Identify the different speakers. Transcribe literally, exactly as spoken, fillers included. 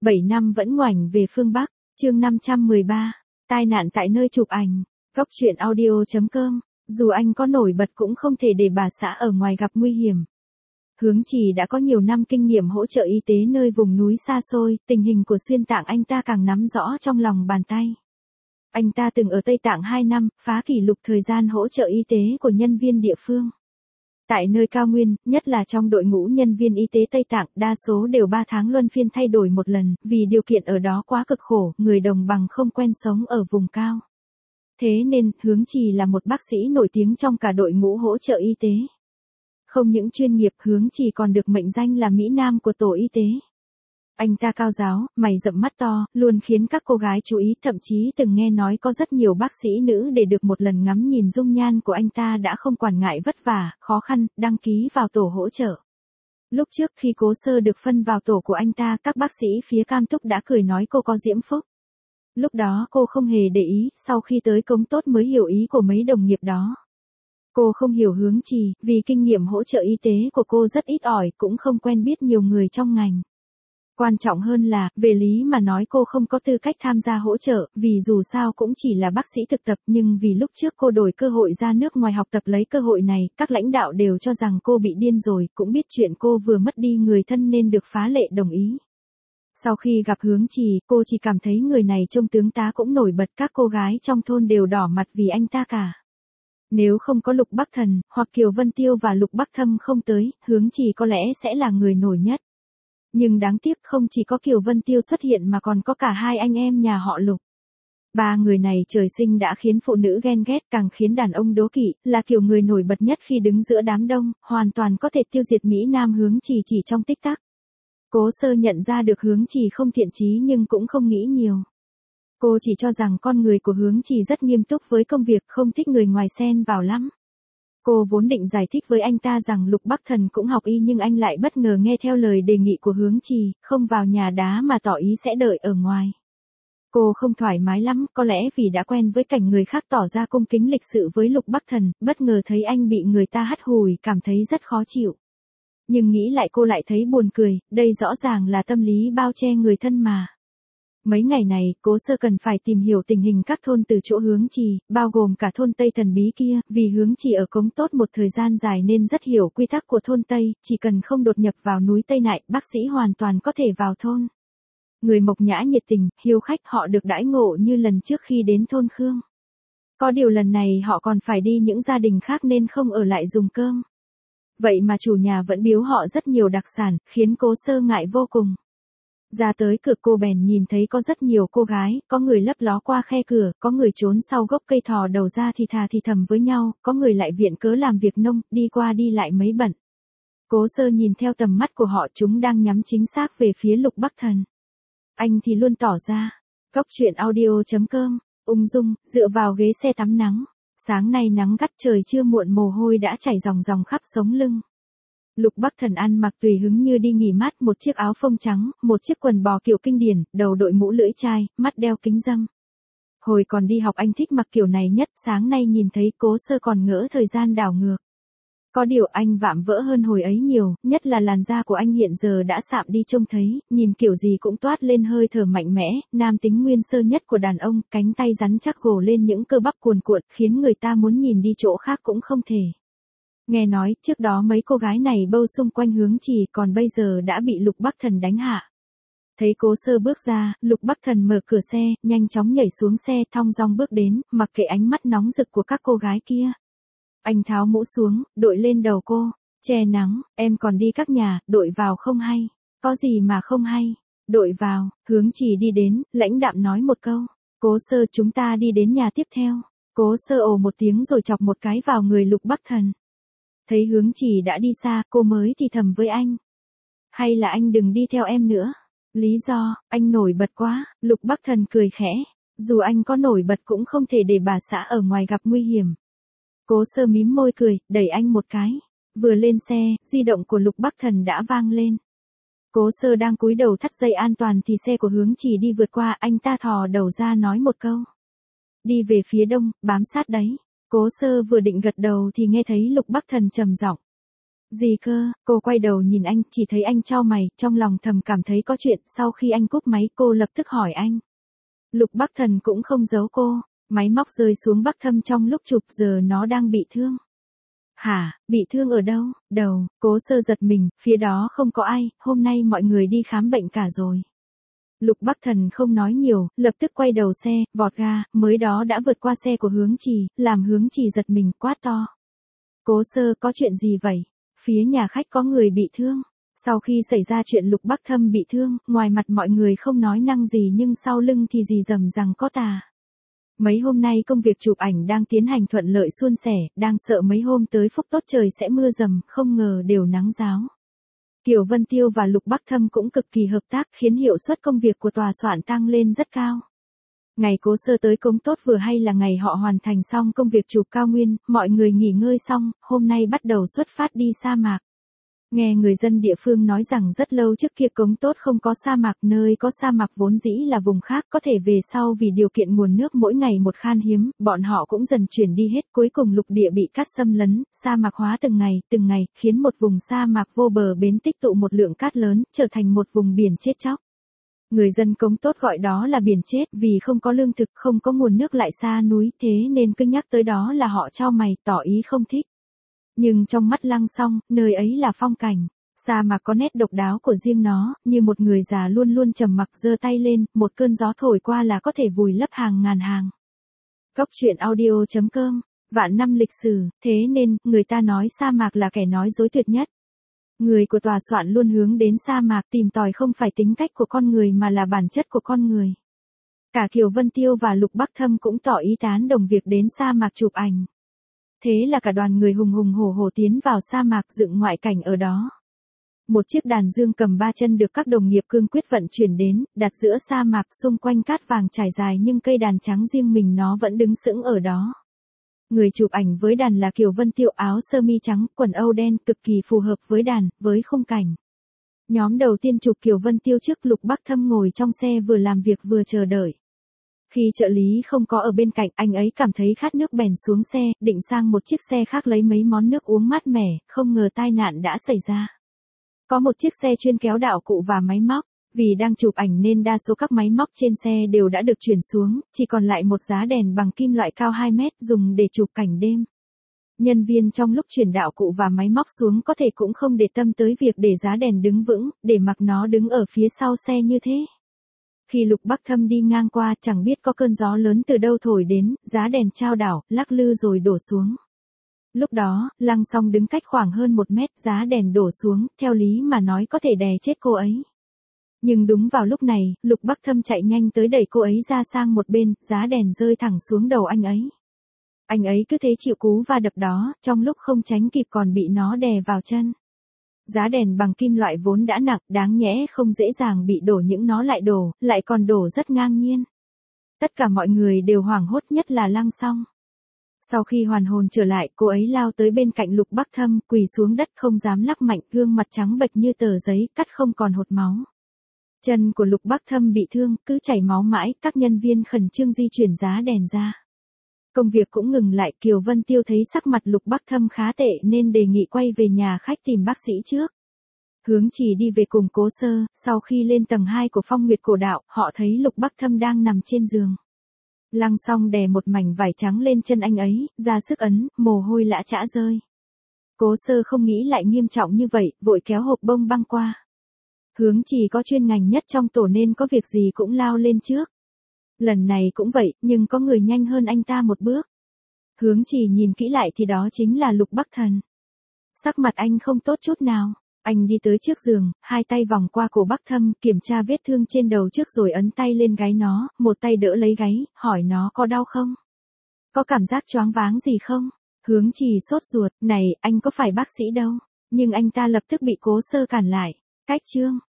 Speaker 1: bảy năm vẫn ngoảnh về phương Bắc, chương năm trăm mười ba, tai nạn tại nơi chụp ảnh, góc truyện audio.com, dù anh có nổi bật cũng không thể để bà xã ở ngoài gặp nguy hiểm. Hướng Trì đã có nhiều năm kinh nghiệm hỗ trợ y tế nơi vùng núi xa xôi, tình hình của Xuyên Tạng anh ta càng nắm rõ trong lòng bàn tay. Anh ta từng ở Tây Tạng hai năm, phá kỷ lục thời gian hỗ trợ y tế của nhân viên địa phương. Tại nơi cao nguyên, nhất là trong đội ngũ nhân viên y tế Tây Tạng, đa số đều ba tháng luân phiên thay đổi một lần, vì điều kiện ở đó quá cực khổ, người đồng bằng không quen sống ở vùng cao. Thế nên, Hướng Trì là một bác sĩ nổi tiếng trong cả đội ngũ hỗ trợ y tế. Không những chuyên nghiệp, Hướng Trì còn được mệnh danh là Mỹ Nam của tổ y tế. Anh ta cao ráo, mày rậm mắt to, luôn khiến các cô gái chú ý, thậm chí từng nghe nói có rất nhiều bác sĩ nữ để được một lần ngắm nhìn dung nhan của anh ta đã không quản ngại vất vả, khó khăn, đăng ký vào tổ hỗ trợ. Lúc trước khi Cố Sơ được phân vào tổ của anh ta, các bác sĩ phía Cam Túc đã cười nói cô có diễm phúc. Lúc đó cô không hề để ý, sau khi tới Cống Tốt mới hiểu ý của mấy đồng nghiệp đó. Cô không hiểu Hướng Trì, vì kinh nghiệm hỗ trợ y tế của cô rất ít ỏi, cũng không quen biết nhiều người trong ngành. Quan trọng hơn là, về lý mà nói cô không có tư cách tham gia hỗ trợ, vì dù sao cũng chỉ là bác sĩ thực tập, nhưng vì lúc trước cô đổi cơ hội ra nước ngoài học tập lấy cơ hội này, các lãnh đạo đều cho rằng cô bị điên rồi, cũng biết chuyện cô vừa mất đi người thân nên được phá lệ đồng ý. Sau khi gặp Hướng Trì, cô chỉ cảm thấy người này trông tướng tá cũng nổi bật, các cô gái trong thôn đều đỏ mặt vì anh ta cả. Nếu không có Lục Bắc Thần, hoặc Kiều Vân Tiêu và Lục Bắc Thâm không tới, Hướng Trì có lẽ sẽ là người nổi nhất. Nhưng đáng tiếc không chỉ có Kiều Vân Tiêu xuất hiện mà còn có cả hai anh em nhà họ Lục. Ba người này trời sinh đã khiến phụ nữ ghen ghét, càng khiến đàn ông đố kỵ, là kiểu người nổi bật nhất khi đứng giữa đám đông, hoàn toàn có thể tiêu diệt Mỹ Nam Hướng Trì chỉ trong tích tắc. Cố Sơ nhận ra được Hướng Trì không thiện chí nhưng cũng không nghĩ nhiều. Cô chỉ cho rằng con người của Hướng Trì rất nghiêm túc với công việc, không thích người ngoài xen vào lắm. Cô vốn định giải thích với anh ta rằng Lục Bắc Thần cũng học y nhưng anh lại bất ngờ nghe theo lời đề nghị của Hướng Trì, không vào nhà đá mà tỏ ý sẽ đợi ở ngoài. Cô không thoải mái lắm, có lẽ vì đã quen với cảnh người khác tỏ ra cung kính lịch sự với Lục Bắc Thần, bất ngờ thấy anh bị người ta hắt hủi, cảm thấy rất khó chịu. Nhưng nghĩ lại cô lại thấy buồn cười, đây rõ ràng là tâm lý bao che người thân mà. Mấy ngày này, Cố Sơ cần phải tìm hiểu tình hình các thôn từ chỗ Hướng Trì, bao gồm cả thôn Tây thần bí kia, vì Hướng Trì ở Cống Tốt một thời gian dài nên rất hiểu quy tắc của thôn Tây, chỉ cần không đột nhập vào núi Tây Nại, bác sĩ hoàn toàn có thể vào thôn. Người Mộc Nhã nhiệt tình, hiếu khách, họ được đãi ngộ như lần trước khi đến thôn Khương. Có điều lần này họ còn phải đi những gia đình khác nên không ở lại dùng cơm. Vậy mà chủ nhà vẫn biếu họ rất nhiều đặc sản, khiến Cố Sơ ngại vô cùng. Ra tới cửa cô bèn nhìn thấy có rất nhiều cô gái, có người lấp ló qua khe cửa, có người trốn sau gốc cây thò đầu ra thì thà thì thầm với nhau, có người lại viện cớ làm việc nông, đi qua đi lại mấy bận. Cố Sơ nhìn theo tầm mắt của họ, chúng đang nhắm chính xác về phía Lục Bắc Thần. Anh thì luôn tỏ ra, góc truyện audio.com, ung dung, dựa vào ghế xe tắm nắng. Sáng nay nắng gắt trời chưa muộn mồ hôi đã chảy ròng ròng khắp sống lưng. Lục Bắc Thần ăn mặc tùy hứng như đi nghỉ mát, một chiếc áo phông trắng, một chiếc quần bò kiểu kinh điển, đầu đội mũ lưỡi chai, mắt đeo kính râm. Hồi còn đi học anh thích mặc kiểu này nhất, sáng nay nhìn thấy Cố Sơ còn ngỡ thời gian đảo ngược. Có điều anh vạm vỡ hơn hồi ấy nhiều, nhất là làn da của anh hiện giờ đã sạm đi trông thấy, nhìn kiểu gì cũng toát lên hơi thở mạnh mẽ, nam tính nguyên sơ nhất của đàn ông, cánh tay rắn chắc gồ lên những cơ bắp cuồn cuộn, khiến người ta muốn nhìn đi chỗ khác cũng không thể. Nghe nói, trước đó mấy cô gái này bâu xung quanh Hướng Trì, còn bây giờ đã bị Lục Bắc Thần đánh hạ. Thấy Cố Sơ bước ra, Lục Bắc Thần mở cửa xe, nhanh chóng nhảy xuống xe, thong dong bước đến, mặc kệ ánh mắt nóng rực của các cô gái kia. Anh tháo mũ xuống, đội lên đầu cô, che nắng, em còn đi các nhà, đội vào không hay. Có gì mà không hay, đội vào. Hướng Trì đi đến, lãnh đạm nói một câu. Cố Sơ, chúng ta đi đến nhà tiếp theo. Cố Sơ ồ một tiếng rồi chọc một cái vào người Lục Bắc Thần. Thấy Hướng Trì đã đi xa, cô mới thì thầm với anh. Hay là anh đừng đi theo em nữa. Lý do, anh nổi bật quá. Lục Bắc Thần cười khẽ. Dù anh có nổi bật cũng không thể để bà xã ở ngoài gặp nguy hiểm. Cố Sơ mím môi cười, đẩy anh một cái. Vừa lên xe, di động của Lục Bắc Thần đã vang lên. Cố Sơ đang cúi đầu thắt dây an toàn thì xe của Hướng Trì đi vượt qua, anh ta thò đầu ra nói một câu. Đi về phía đông, bám sát đấy. Cố Sơ vừa định gật đầu thì nghe thấy Lục Bắc Thần trầm giọng. Gì cơ, cô quay đầu nhìn anh, chỉ thấy anh chau mày, trong lòng thầm cảm thấy có chuyện, sau khi anh cúp máy cô lập tức hỏi anh. Lục Bắc Thần cũng không giấu cô, máy móc rơi xuống Bắc Thâm trong lúc chụp giờ nó đang bị thương. Hả, bị thương ở đâu? Đầu, Cố Sơ giật mình, phía đó không có ai, hôm nay mọi người đi khám bệnh cả rồi. Lục Bắc Thần không nói nhiều, lập tức quay đầu xe, vọt ga, mới đó đã vượt qua xe của Hướng Trì, làm Hướng Trì giật mình, quát to. Cố Sơ, có chuyện gì vậy? Phía nhà khách có người bị thương. Sau khi xảy ra chuyện Lục Bắc Thâm bị thương, ngoài mặt mọi người không nói năng gì nhưng sau lưng thì dì dầm rằng có tà. Mấy hôm nay công việc chụp ảnh đang tiến hành thuận lợi suôn sẻ, đang sợ mấy hôm tới phúc tốt trời sẽ mưa dầm, không ngờ đều nắng ráo. Kiều Vân Tiêu và Lục Bắc Thâm cũng cực kỳ hợp tác khiến hiệu suất công việc của tòa soạn tăng lên rất cao. Ngày Cố Sơ tới Cống Tốt vừa hay là ngày họ hoàn thành xong công việc chụp cao nguyên, mọi người nghỉ ngơi xong, hôm nay bắt đầu xuất phát đi sa mạc. Nghe người dân địa phương nói rằng rất lâu trước kia Cống Tốt không có sa mạc, nơi có sa mạc vốn dĩ là vùng khác, có thể về sau vì điều kiện nguồn nước mỗi ngày một khan hiếm, bọn họ cũng dần chuyển đi hết, cuối cùng lục địa bị cát xâm lấn, sa mạc hóa từng ngày, từng ngày, khiến một vùng sa mạc vô bờ bến tích tụ một lượng cát lớn, trở thành một vùng biển chết chóc. Người dân Cống Tốt gọi đó là biển chết, vì không có lương thực, không có nguồn nước lại xa núi, thế nên cứ nhắc tới đó là họ chau mày, tỏ ý không thích. Nhưng trong mắt Lăng Song, nơi ấy là phong cảnh. Sa mạc có nét độc đáo của riêng nó, như một người già luôn luôn trầm mặc giơ tay lên, một cơn gió thổi qua là có thể vùi lấp hàng ngàn hàng. Góc truyện audio chấm com, vạn năm lịch sử, thế nên, người ta nói sa mạc là kẻ nói dối tuyệt nhất. Người của tòa soạn luôn hướng đến sa mạc tìm tòi không phải tính cách của con người mà là bản chất của con người. Cả Kiều Vân Tiêu và Lục Bắc Thâm cũng tỏ ý tán đồng việc đến sa mạc chụp ảnh. Thế là cả đoàn người hùng hùng hổ hổ tiến vào sa mạc dựng ngoại cảnh ở đó. Một chiếc đàn dương cầm ba chân được các đồng nghiệp cương quyết vận chuyển đến, đặt giữa sa mạc xung quanh cát vàng trải dài nhưng cây đàn trắng riêng mình nó vẫn đứng sững ở đó. Người chụp ảnh với đàn là Kiều Vân Tiêu, áo sơ mi trắng, quần âu đen, cực kỳ phù hợp với đàn, với khung cảnh. Nhóm đầu tiên chụp Kiều Vân Tiêu trước, Lục Bắc Thâm ngồi trong xe vừa làm việc vừa chờ đợi. Khi trợ lý không có ở bên cạnh, anh ấy cảm thấy khát nước bèn xuống xe, định sang một chiếc xe khác lấy mấy món nước uống mát mẻ, không ngờ tai nạn đã xảy ra. Có một chiếc xe chuyên kéo đạo cụ và máy móc, vì đang chụp ảnh nên đa số các máy móc trên xe đều đã được chuyển xuống, chỉ còn lại một giá đèn bằng kim loại cao hai mét dùng để chụp cảnh đêm. Nhân viên trong lúc chuyển đạo cụ và máy móc xuống có thể cũng không để tâm tới việc để giá đèn đứng vững, để mặc nó đứng ở phía sau xe như thế. Khi Lục Bắc Thâm đi ngang qua, chẳng biết có cơn gió lớn từ đâu thổi đến, giá đèn chao đảo, lắc lư rồi đổ xuống. Lúc đó, Lăng Song đứng cách khoảng hơn một mét, giá đèn đổ xuống, theo lý mà nói có thể đè chết cô ấy. Nhưng đúng vào lúc này, Lục Bắc Thâm chạy nhanh tới đẩy cô ấy ra sang một bên, giá đèn rơi thẳng xuống đầu anh ấy. Anh ấy cứ thế chịu cú va đập đó, trong lúc không tránh kịp còn bị nó đè vào chân. Giá đèn bằng kim loại vốn đã nặng, đáng nhẽ không dễ dàng bị đổ, những nó lại đổ, lại còn đổ rất ngang nhiên. Tất cả mọi người đều hoảng hốt, nhất là Lăng Song. Sau khi hoàn hồn trở lại, cô ấy lao tới bên cạnh Lục Bắc Thâm, quỳ xuống đất không dám lắc mạnh, gương mặt trắng bệch như tờ giấy, cắt không còn hột máu. Chân của Lục Bắc Thâm bị thương, cứ chảy máu mãi, các nhân viên khẩn trương di chuyển giá đèn ra. Công việc cũng ngừng lại, Kiều Vân Tiêu thấy sắc mặt Lục Bắc Thâm khá tệ nên đề nghị quay về nhà khách tìm bác sĩ trước. Hướng Chỉ đi về cùng Cố Sơ, sau khi lên tầng hai của Phong Nguyệt Cổ Đạo, họ thấy Lục Bắc Thâm đang nằm trên giường. Lăng Song đè một mảnh vải trắng lên chân anh ấy, ra sức ấn, mồ hôi lã chã rơi. Cố Sơ không nghĩ lại nghiêm trọng như vậy, vội kéo hộp bông băng qua. Hướng Chỉ có chuyên ngành nhất trong tổ nên có việc gì cũng lao lên trước. Lần này cũng vậy, nhưng có người nhanh hơn anh ta một bước. Hướng Chỉ nhìn kỹ lại thì đó chính là Lục Bắc Thần. Sắc mặt anh không tốt chút nào. Anh đi tới trước giường, hai tay vòng qua cổ Bắc Thâm, kiểm tra vết thương trên đầu trước rồi ấn tay lên gáy nó, một tay đỡ lấy gáy, hỏi nó có đau không? Có cảm giác choáng váng gì không? Hướng Chỉ sốt ruột, này, anh có phải bác sĩ đâu. Nhưng anh ta lập tức bị Cố Sơ cản lại. Cách chương.